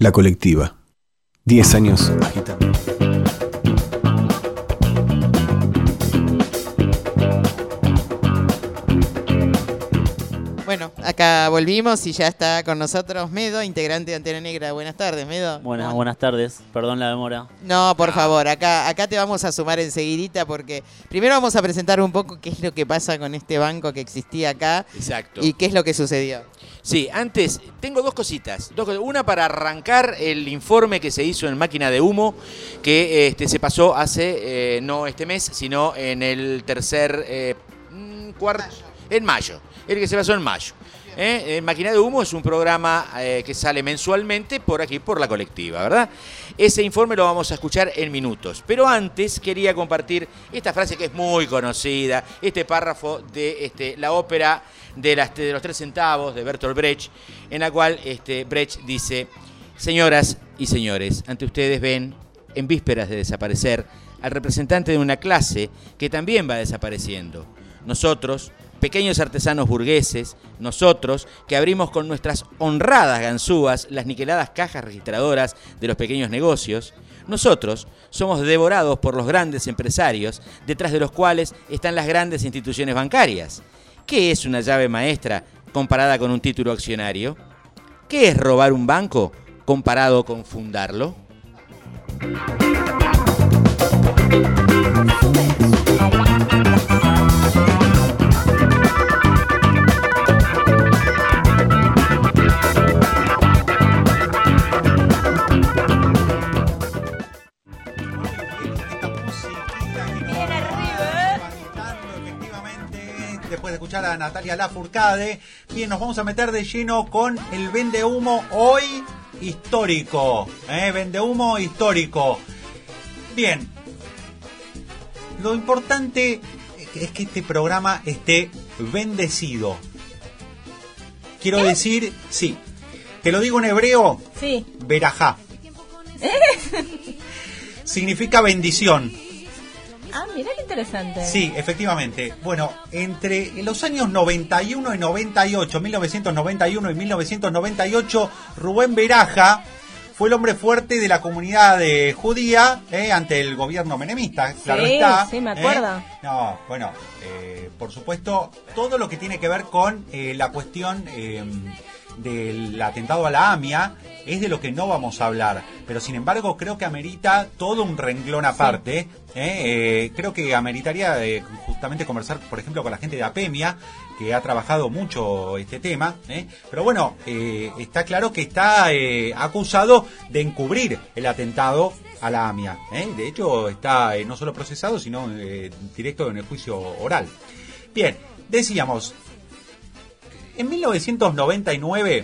La Colectiva. 10 años agitando. Bueno, acá volvimos y ya está con nosotros Medo, integrante de Antena Negra. Buenas tardes, Medo. Buenas tardes, perdón la demora. No, por favor, acá te vamos a sumar enseguidita porque primero vamos a presentar un poco qué es lo que pasa con este banco que existía acá. Exacto. Y qué es lo que sucedió. Sí, antes tengo dos cositas. Una para arrancar el informe que se hizo en Máquina de Humo, que se pasó hace, no este mes, sino en el tercer cuarto, en mayo. El que se pasó en mayo. Máquina de Humo es un programa que sale mensualmente por aquí, por La Colectiva, ¿verdad? Ese informe lo vamos a escuchar en minutos. Pero antes quería compartir esta frase que es muy conocida, este párrafo de la ópera de los 3 centavos de Bertolt Brecht, en la cual Brecht dice: señoras y señores, ante ustedes ven, en vísperas de desaparecer, al representante de una clase que también va desapareciendo. Nosotros, pequeños artesanos burgueses, nosotros que abrimos con nuestras honradas ganzúas las niqueladas cajas registradoras de los pequeños negocios, nosotros somos devorados por los grandes empresarios, detrás de los cuales están las grandes instituciones bancarias. ¿Qué es una llave maestra comparada con un título accionario? ¿Qué es robar un banco comparado con fundarlo? Después de escuchar a Natalia Lafourcade, bien, nos vamos a meter de lleno con el vendehumo hoy histórico. Vendehumo histórico. Bien, lo importante es que este programa esté bendecido. Quiero decir, sí, te lo digo en hebreo, sí. Berajá. Significa bendición. Ah, mirá qué interesante. Sí, efectivamente. Bueno, entre los años 91 y 98, 1991 y 1998, Rubén Beraja fue el hombre fuerte de la comunidad judía ante el gobierno menemista, claro está. Sí, me acuerdo. No, bueno, por supuesto, todo lo que tiene que ver con la cuestión del atentado a la AMIA es de lo que no vamos a hablar, pero sin embargo creo que amerita todo un renglón aparte. Creo que ameritaría justamente conversar, por ejemplo, con la gente de APEMIA, que ha trabajado mucho este tema, pero bueno, está claro que está acusado de encubrir el atentado a la AMIA. De hecho está no solo procesado, sino directo en el juicio oral. Bien, decíamos, en 1999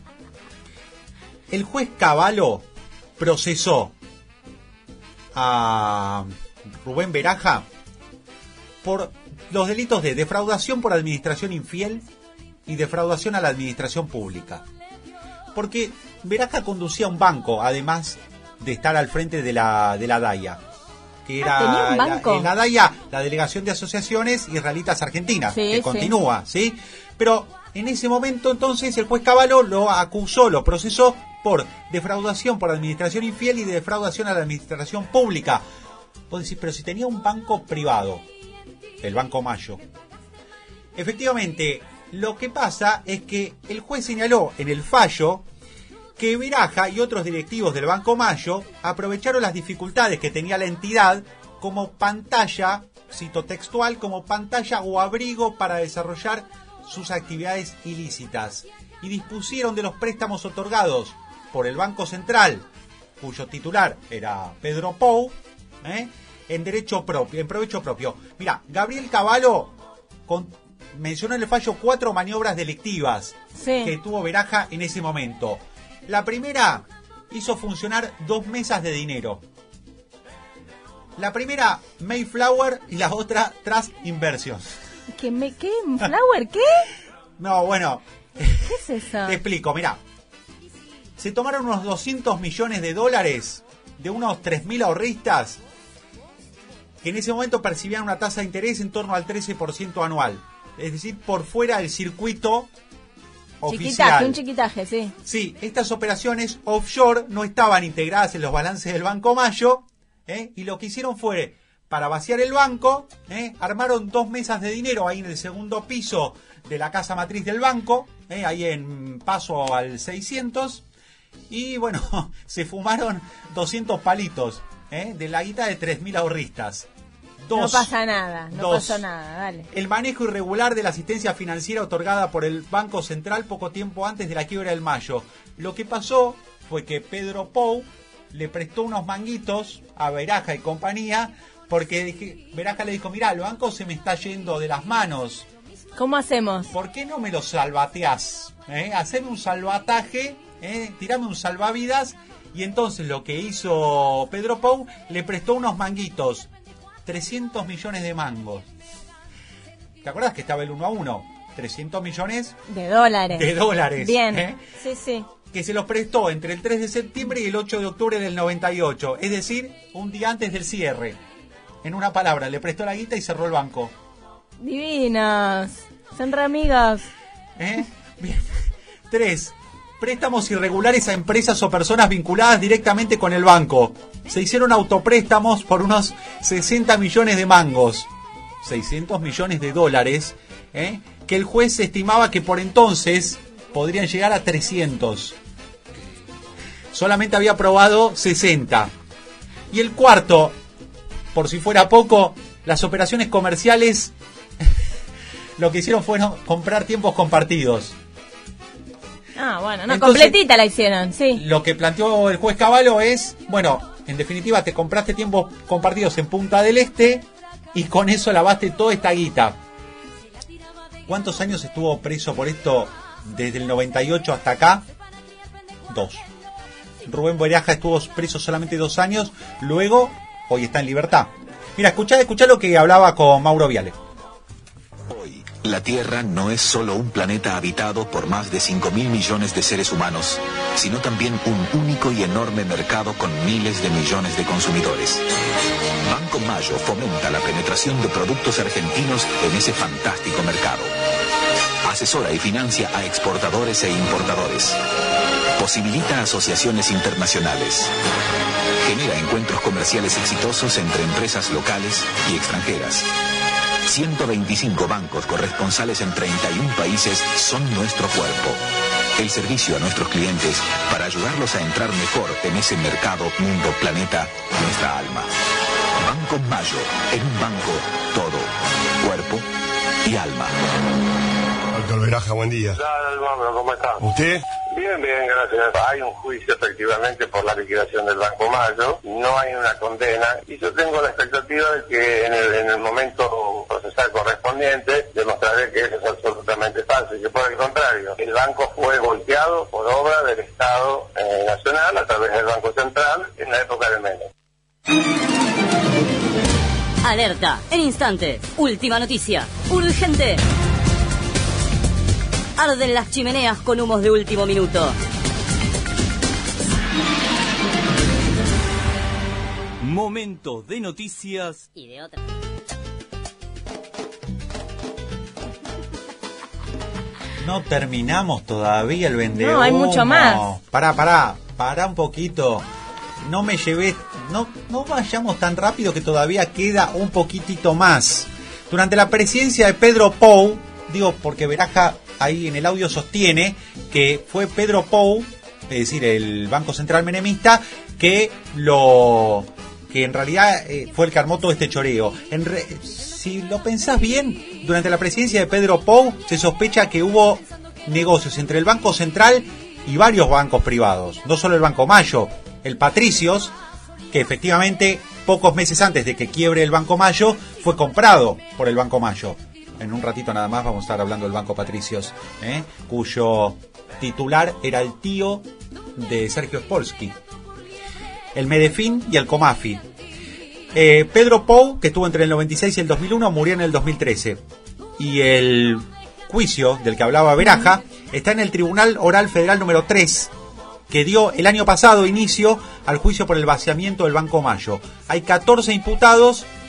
el juez Cavallo procesó a Rubén Beraja por los delitos de defraudación por administración infiel y defraudación a la administración pública. Porque Beraja conducía un banco, además de estar al frente de la DAIA, que era ¿tenía un banco? la DAIA, la Delegación de Asociaciones Israelitas Argentinas, sí, que continúa, ¿sí? Pero en ese momento entonces el juez Cavallo lo acusó, lo procesó por defraudación por administración infiel y defraudación a la administración pública. Vos decís, pero si tenía un banco privado, el Banco Mayo. Efectivamente, lo que pasa es que el juez señaló en el fallo que Beraja y otros directivos del Banco Mayo aprovecharon las dificultades que tenía la entidad como pantalla, cito textual, como pantalla o abrigo para desarrollar sus actividades ilícitas, y dispusieron de los préstamos otorgados por el Banco Central, cuyo titular era Pedro Pou, en provecho propio. Mira, Gabriel Cavallo mencionó en el fallo 4 maniobras delictivas que tuvo Beraja en ese momento. La primera hizo funcionar 2 mesas de dinero. La primera, Mayflower, y la otra, Trust Inversions. ¿Qué? ¿Mayflower? ¿Qué? No, bueno. ¿Qué es eso? Te explico, mirá. Se tomaron unos $200 millones de unos 3.000 ahorristas que en ese momento percibían una tasa de interés en torno al 13% anual. Es decir, por fuera del circuito oficial. Un chiquitaje, sí. Sí, estas operaciones offshore no estaban integradas en los balances del Banco Mayo, y lo que hicieron fue, para vaciar el banco, armaron 2 mesas de dinero ahí en el segundo piso de la casa matriz del banco, ahí en Paso al 600, y bueno, se fumaron 200 palitos de la guita de 3.000 ahorristas. No pasa nada, pasó nada, dale. El manejo irregular de la asistencia financiera otorgada por el Banco Central poco tiempo antes de la quiebra del Mayo. Lo que pasó fue que Pedro Pou le prestó unos manguitos a Beraja y compañía, porque Beraja le dijo, mirá, el banco se me está yendo de las manos. ¿Cómo hacemos? ¿Por qué no me lo salvateás? Haceme un salvataje, tirame un salvavidas. Y entonces lo que hizo Pedro Pou, le prestó unos manguitos, 300 millones de mangos. ¿Te acuerdas que estaba el 1 a 1? 300 millones de dólares. Bien. Sí. Que se los prestó entre el 3 de septiembre y el 8 de octubre del 98. Es decir, un día antes del cierre. En una palabra, le prestó la guita y cerró el banco. Divinas. Son re amigas. Bien. 3. Préstamos irregulares a empresas o personas vinculadas directamente con el banco. Se hicieron autopréstamos por unos 60 millones de mangos. 600 millones de dólares. Que el juez estimaba que por entonces podrían llegar a 300. Solamente había aprobado 60. Y el cuarto, por si fuera poco, las operaciones comerciales lo que hicieron fueron comprar tiempos compartidos. Bueno, no, entonces, completita la hicieron, sí. Lo que planteó el juez Cavallo es, bueno, en definitiva te compraste tiempos compartidos en Punta del Este y con eso lavaste toda esta guita. ¿Cuántos años estuvo preso por esto desde el 98 hasta acá? 2. Rubén Beraja estuvo preso solamente 2 años, luego hoy está en libertad. Mira, escuchá lo que hablaba con Mauro Viale. Hoy, la Tierra no es solo un planeta habitado por más de 5.000 millones de seres humanos, sino también un único y enorme mercado con miles de millones de consumidores. Banco Mayo fomenta la penetración de productos argentinos en ese fantástico mercado. Asesora y financia a exportadores e importadores. Posibilita asociaciones internacionales. Genera encuentros comerciales exitosos entre empresas locales y extranjeras. 125 bancos corresponsales en 31 países son nuestro cuerpo. El servicio a nuestros clientes para ayudarlos a entrar mejor en ese mercado, mundo, planeta, nuestra alma. Banco Mayo, en un banco, todo, cuerpo y alma. Doctor Beraja, buen día. Hola, ¿cómo está? ¿Usted? Bien, gracias. Hay un juicio efectivamente por la liquidación del Banco Mayo, no hay una condena y yo tengo la expectativa de que en el momento procesal correspondiente demostraré que eso es absolutamente falso y que por el contrario, el banco fue golpeado por obra del Estado Nacional a través del Banco Central en la época de Menem. Alerta, en instantes, última noticia, urgente. Arden las chimeneas con humos de último minuto. Momento de noticias y de otra. No terminamos todavía el vendehumo. No, hay mucho más. Pará un poquito. No me llevé, no vayamos tan rápido que todavía queda un poquitito más. Durante la presidencia de Pedro Pou, digo porque Beraja ahí en el audio sostiene que fue Pedro Pou, es decir, el Banco Central menemista, que en realidad fue el que armó todo este choreo. Si lo pensás bien, durante la presidencia de Pedro Pou se sospecha que hubo negocios entre el Banco Central y varios bancos privados, no solo el Banco Mayo, el Patricios, que efectivamente pocos meses antes de que quiebre el Banco Mayo fue comprado por el Banco Mayo. En un ratito nada más vamos a estar hablando del Banco Patricios, cuyo titular era el tío de Sergio Spolsky, el Medefin y el Comafi. Pedro Pou, que estuvo entre el 96 y el 2001, murió en el 2013. Y el juicio del que hablaba Beraja está en el Tribunal Oral Federal número 3, que dio el año pasado inicio al juicio por el vaciamiento del Banco Mayo. Hay 14 imputados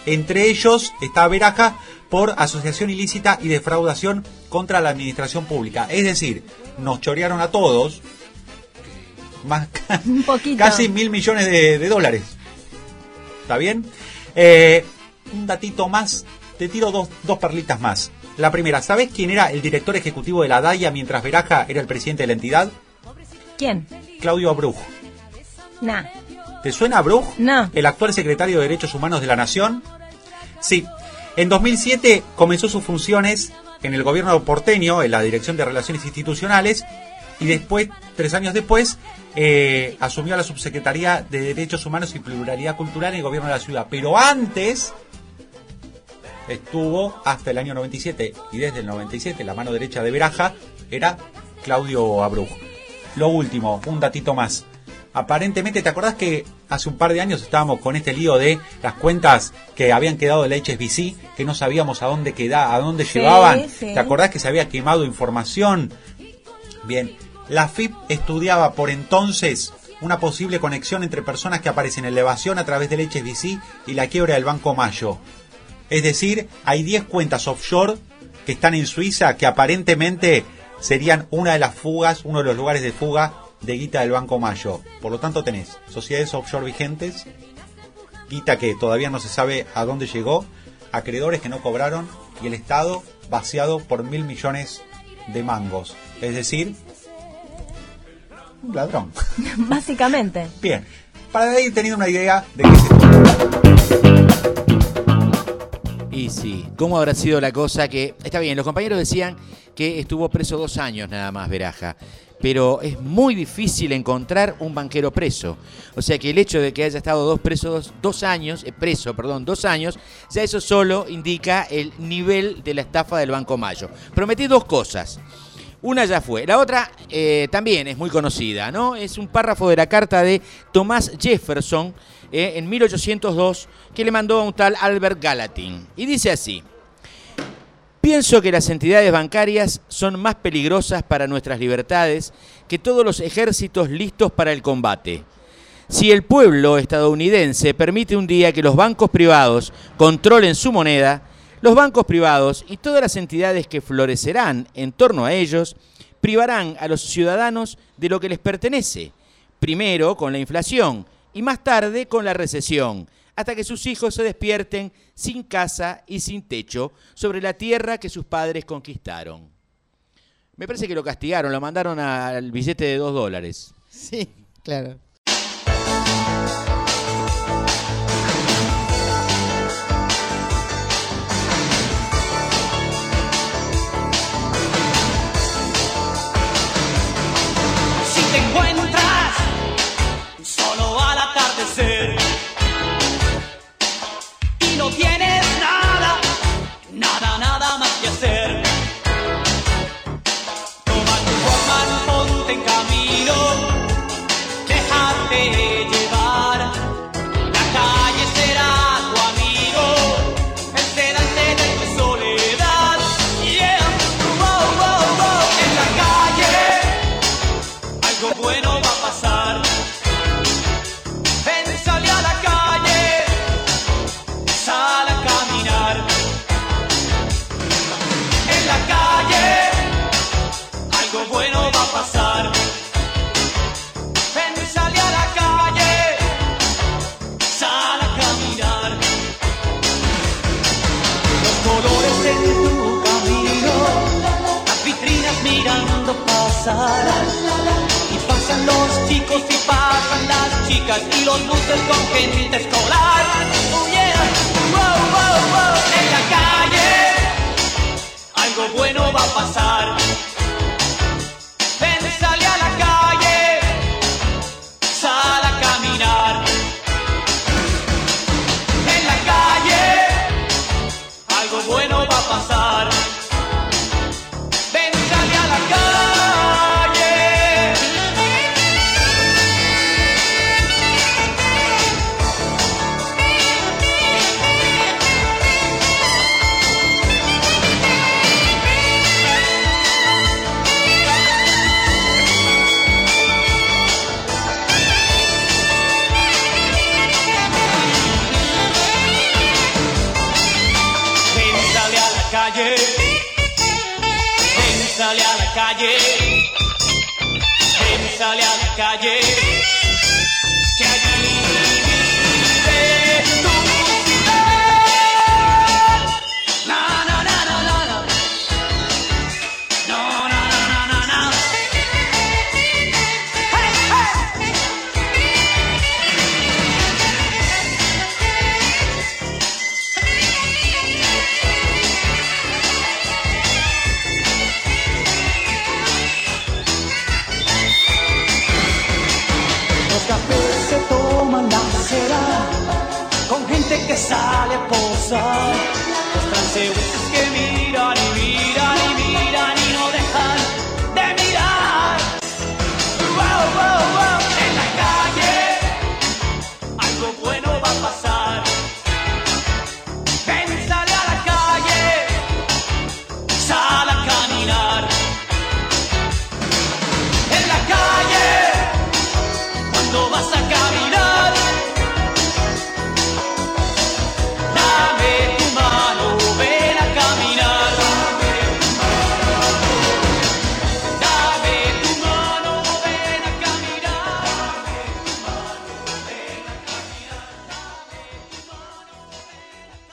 Entre ellos está Veraja por asociación ilícita y defraudación contra la administración pública. Es decir, nos chorearon a todos más Un poquito. casi 1.000 millones de dólares. ¿Está bien? Un datito más, te tiro dos perlitas más. La primera, ¿sabés quién era el director ejecutivo de la DAIA mientras Veraja era el presidente de la entidad? ¿Quién? Claudio Abruj. Nah. ¿Te suena Abruj? No. El actual secretario de Derechos Humanos de la Nación. Sí. En 2007 comenzó sus funciones en el gobierno porteño, en la Dirección de Relaciones Institucionales, y después, 3 años después, asumió la Subsecretaría de Derechos Humanos y Pluralidad Cultural en el gobierno de la ciudad. Pero antes estuvo hasta el año 97, y desde el 97 la mano derecha de Veraja era Claudio Abruj. Lo último, un datito más. Aparentemente, ¿te acordás que hace un par de años estábamos con este lío de las cuentas que habían quedado de la HSBC, que no sabíamos a dónde llevaban? Sí. ¿Te acordás que se había quemado información? Bien, la FIP estudiaba por entonces una posible conexión entre personas que aparecen en elevación a través del HSBC y la quiebra del Banco Mayo. Es decir, hay 10 cuentas offshore que están en Suiza que aparentemente serían una de las fugas, uno de los lugares de fuga de guita del Banco Mayo. Por lo tanto tenés sociedades offshore vigentes, guita que todavía no se sabe a dónde llegó, acreedores que no cobraron y el Estado vaciado por 1.000 millones de mangos. Es decir, un ladrón. Básicamente. Bien, para ir teniendo una idea de qué se trata. Y sí, ¿cómo habrá sido la cosa? Que está bien, los compañeros decían que estuvo preso 2 años nada más Veraja, pero es muy difícil encontrar un banquero preso. O sea que el hecho de que haya estado preso, dos años, ya eso solo indica el nivel de la estafa del Banco Mayo. Prometí 2 cosas. Una ya fue. La otra también es muy conocida, ¿no? Es un párrafo de la carta de Thomas Jefferson en 1802 que le mandó a un tal Albert Gallatin. Y dice así: pienso que las entidades bancarias son más peligrosas para nuestras libertades que todos los ejércitos listos para el combate. Si el pueblo estadounidense permite un día que los bancos privados controlen su moneda, los bancos privados y todas las entidades que florecerán en torno a ellos privarán a los ciudadanos de lo que les pertenece, primero con la inflación y más tarde con la recesión, hasta que sus hijos se despierten sin casa y sin techo sobre la tierra que sus padres conquistaron. Me parece que lo castigaron, lo mandaron al billete de $2. Sí, claro. Si te encuentras solo al atardecer y no tienes nada más que hacer, toma tu Walkman, ponte en camino, déjate llevar. La calle será tu amigo, el sedante de tu soledad. Yeah, wow, wow, wow. En la calle algo bueno va a pasar. Ven, sale a la calle, sal a caminar. En la calle algo bueno va a pasar. Ven, sale a la calle, sal a caminar. Los colores en tu camino, las vitrinas mirando pasar. Y pasan los chicos y pasan las chicas y los buses con gente escolar. Oh yeah, wow, wow, wow. En la calle algo bueno va a pasar. Ven, sale a la calle, sal a caminar. En la calle algo bueno va a pasar. Ven, sale a la calle. la calle, ven, sale a la calle, que allí vive tu ciudad. Na, na, na, na, na, na. No, na, na, na, na, na. Hey, hey. Los cafés se toman la acera con gente que sale a posar. Los transeúntes